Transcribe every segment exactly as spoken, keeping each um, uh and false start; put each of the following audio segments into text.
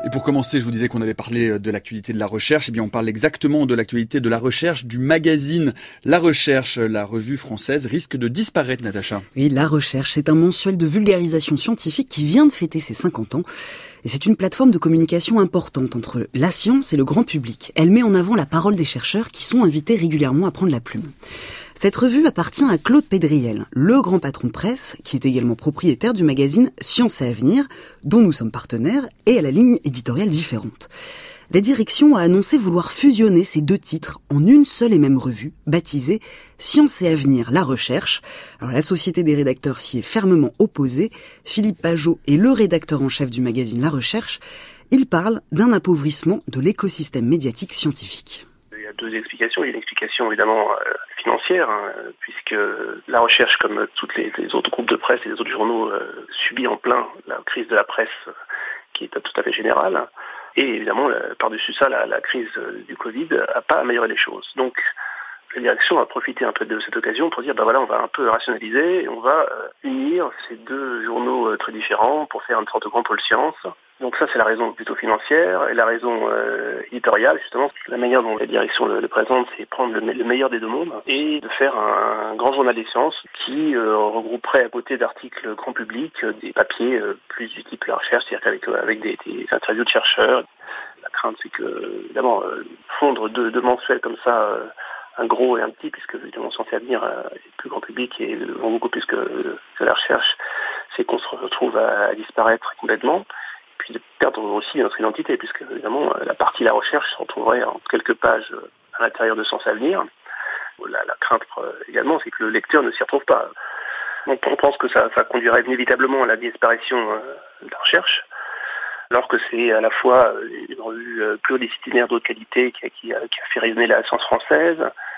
Et pour commencer, je vous disais qu'on avait parlé de l'actualité de la recherche. Eh bien, on parle exactement de l'actualité de la recherche, du magazine La Recherche. La revue française risque de disparaître, Natacha. Oui, La Recherche, c'est un mensuel de vulgarisation scientifique qui vient de fêter ses cinquante ans. Et c'est une plateforme de communication importante entre la science et le grand public. Elle met en avant la parole des chercheurs qui sont invités régulièrement à prendre la plume. Cette revue appartient à Claude Pédriel, le grand patron de presse, qui est également propriétaire du magazine Science et Avenir, dont nous sommes partenaires, et à la ligne éditoriale différente. La direction a annoncé vouloir fusionner ces deux titres en une seule et même revue, baptisée Science et Avenir, La Recherche. Alors la Société des rédacteurs s'y est fermement opposée. Philippe Pajot est le rédacteur en chef du magazine La Recherche. Il parle d'un appauvrissement de l'écosystème médiatique scientifique. Il y a deux explications. Il y a une explication évidemment euh, financière, hein, puisque La Recherche, comme tous les, les autres groupes de presse et les autres journaux, euh, subit en plein la crise de la presse euh, qui est tout à fait générale. Et évidemment, par-dessus ça, la, la crise du Covid n'a pas amélioré les choses. Donc, la direction a profité un peu de cette occasion pour dire, ben voilà, on va un peu rationaliser, et on va euh, unir ces deux journaux euh, très différents pour faire une sorte de grand pôle science. Donc ça, c'est la raison plutôt financière. Et la raison euh, éditoriale, justement, la manière dont la direction le, le présente, c'est prendre le, le meilleur des deux mondes et de faire un, un grand journal des sciences qui euh, regrouperait à côté d'articles grand public euh, des papiers euh, plus du type La Recherche, c'est-à-dire qu'avec euh, avec des, des interviews de chercheurs. La crainte, c'est que, évidemment, euh, fondre deux, deux mensuels comme ça, euh, un gros et un petit, puisque évidemment Science et Avenir est plus grand public et vont beaucoup plus que, que La Recherche, c'est qu'on se retrouve à, à disparaître complètement. Puis de perdre aussi notre identité, puisque évidemment la partie La Recherche se retrouverait en quelques pages à l'intérieur de Science et Avenir. La, la crainte également, c'est que le lecteur ne s'y retrouve pas. Donc on pense que ça, ça conduirait inévitablement à la disparition de La Recherche, alors que c'est à la fois une revue pluridisciplinaire d'autre qualité qui a, qui, a, qui a fait rayonner la science française,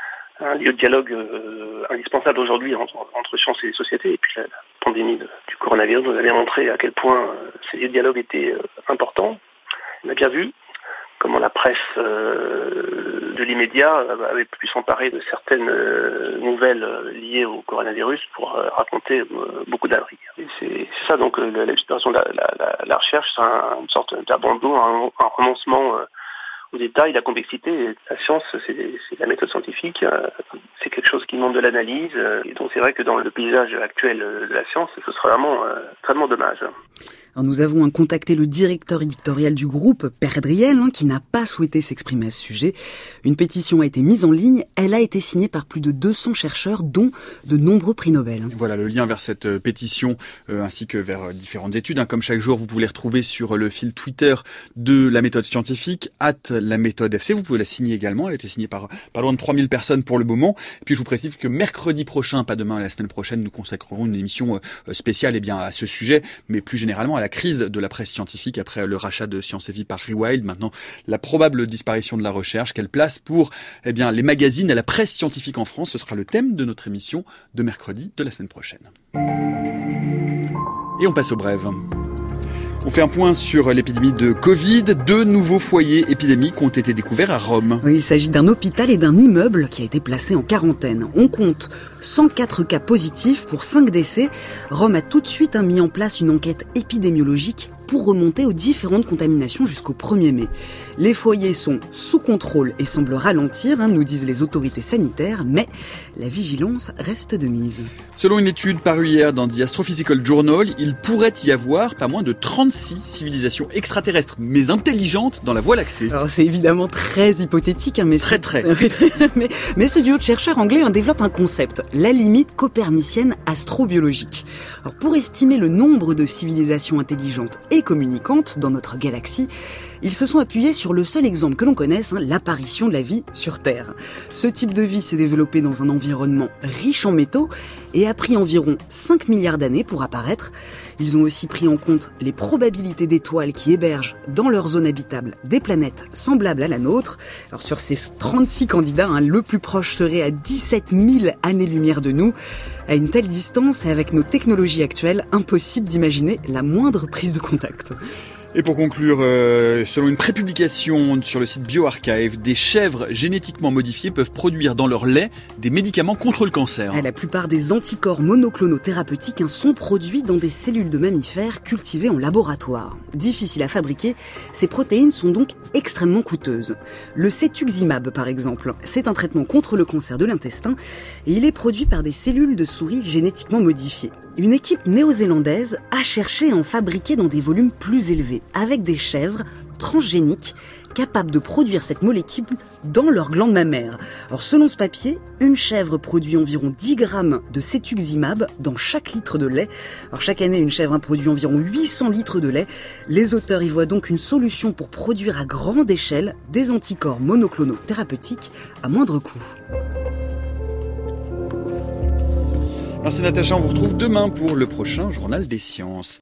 un lieu de dialogue euh, indispensable aujourd'hui entre, entre science et société. Et puis la, la pandémie de, du coronavirus nous a bien montré à quel point euh, ces lieux de dialogue étaient euh, importants. On a bien vu comment la presse euh, de l'immédiat avait pu s'emparer de certaines euh, nouvelles liées au coronavirus pour euh, raconter euh, beaucoup d'abris. Et c'est, c'est ça donc euh, l'exploration de la, la, la, la recherche, c'est un, une sorte d'abandon, un, un renoncement euh, au détail, la complexité. La science, c'est, c'est la méthode scientifique, euh, c'est quelque chose qui demande de l'analyse, euh, et donc c'est vrai que dans le paysage actuel de la science, ce serait vraiment euh, extrêmement dommage. Alors nous avons contacté le directeur éditorial du groupe, Pédriel, hein, qui n'a pas souhaité s'exprimer à ce sujet. Une pétition a été mise en ligne, elle a été signée par plus de deux cents chercheurs, dont de nombreux prix Nobel. Voilà le lien vers cette pétition, euh, ainsi que vers euh, différentes études. Hein. Comme chaque jour, vous pouvez les retrouver sur le fil Twitter de la méthode scientifique, arobase la méthode F C. Vous pouvez la signer également, elle a été signée par pas loin de trois mille personnes pour le moment. Et puis je vous précise que mercredi prochain, pas demain, la semaine prochaine, nous consacrerons une émission euh, spéciale eh bien, à ce sujet, mais plus généralement à la crise de la presse scientifique après le rachat de Science et Vie par Rewild. Maintenant, la probable disparition de La Recherche. Quelle place pour eh bien, les magazines et la presse scientifique en France? Ce sera le thème de notre émission de mercredi de la semaine prochaine. Et on passe aux brèves. On fait un point sur l'épidémie de Covid. Deux nouveaux foyers épidémiques ont été découverts à Rome. Oui, il s'agit d'un hôpital et d'un immeuble qui a été placé en quarantaine. On compte cent quatre cas positifs pour cinq décès. Rome a tout de suite mis en place une enquête épidémiologique pour remonter aux différentes contaminations jusqu'au premier mai. Les foyers sont sous contrôle et semblent ralentir, hein, nous disent les autorités sanitaires, mais la vigilance reste de mise. Selon une étude parue hier dans The Astrophysical Journal, il pourrait y avoir pas moins de trente-six civilisations extraterrestres, mais intelligentes, dans la Voie lactée. Alors c'est évidemment très hypothétique, hein, mais, très, très. mais, mais ce duo de chercheurs anglais hein, développe un concept, la limite copernicienne astrobiologique. Alors pour estimer le nombre de civilisations intelligentes et communicantes dans notre galaxie, ils se sont appuyés sur le seul exemple que l'on connaisse, hein, l'apparition de la vie sur Terre. Ce type de vie s'est développé dans un environnement riche en métaux et a pris environ cinq milliards d'années pour apparaître. Ils ont aussi pris en compte les probabilités d'étoiles qui hébergent dans leur zone habitable des planètes semblables à la nôtre. Alors sur ces trente-six candidats, hein, le plus proche serait à dix-sept mille années-lumière de nous. À une telle distance et avec nos technologies actuelles, impossible d'imaginer la moindre prise de contact. Et pour conclure, euh, selon une prépublication sur le site BioArchive, des chèvres génétiquement modifiées peuvent produire dans leur lait des médicaments contre le cancer. La plupart des anticorps monoclonaux thérapeutiques hein, sont produits dans des cellules de mammifères cultivées en laboratoire. Difficiles à fabriquer, ces protéines sont donc extrêmement coûteuses. Le cetuximab, par exemple, c'est un traitement contre le cancer de l'intestin et il est produit par des cellules de souris génétiquement modifiées. Une équipe néo-zélandaise a cherché à en fabriquer dans des volumes plus élevés, avec des chèvres transgéniques capables de produire cette molécule dans leur glande mammaire. Alors selon ce papier, une chèvre produit environ dix grammes de cetuximab dans chaque litre de lait. Alors chaque année, une chèvre produit environ huit cents litres de lait. Les auteurs y voient donc une solution pour produire à grande échelle des anticorps monoclonaux thérapeutiques à moindre coût. Merci Natacha, on vous retrouve demain pour le prochain Journal des Sciences.